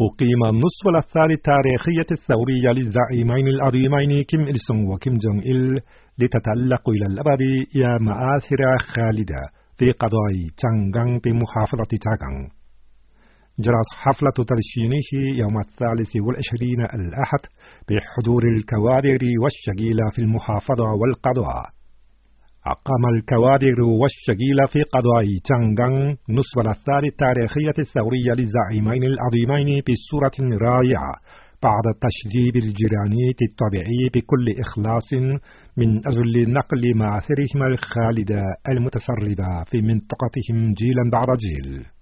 أقيم النصف الثالث التاريخية الثورية للزعيمين العظيمين كيم إل سونغ وكيم جونغ إل لتتعلق إلى الأبد يا مآثر خالدة في قضاء جانغان بمحافظة جاغان. جرت حفلة ترشينه يوم 23 الأحد بحضور الكوادر والشغيلة في المحافظة والقضاء. أقام الكوادر والشغيلة في قضاء جانغان نصف الثالث التاريخية الثورية للزعيمين العظيمين بصورة رائعة بعد تشجيب الجيران الطبيعي بكل إخلاص من أجل نقل مآثرهم الخالدة المتسربة في منطقتهم جيلا بعد جيل.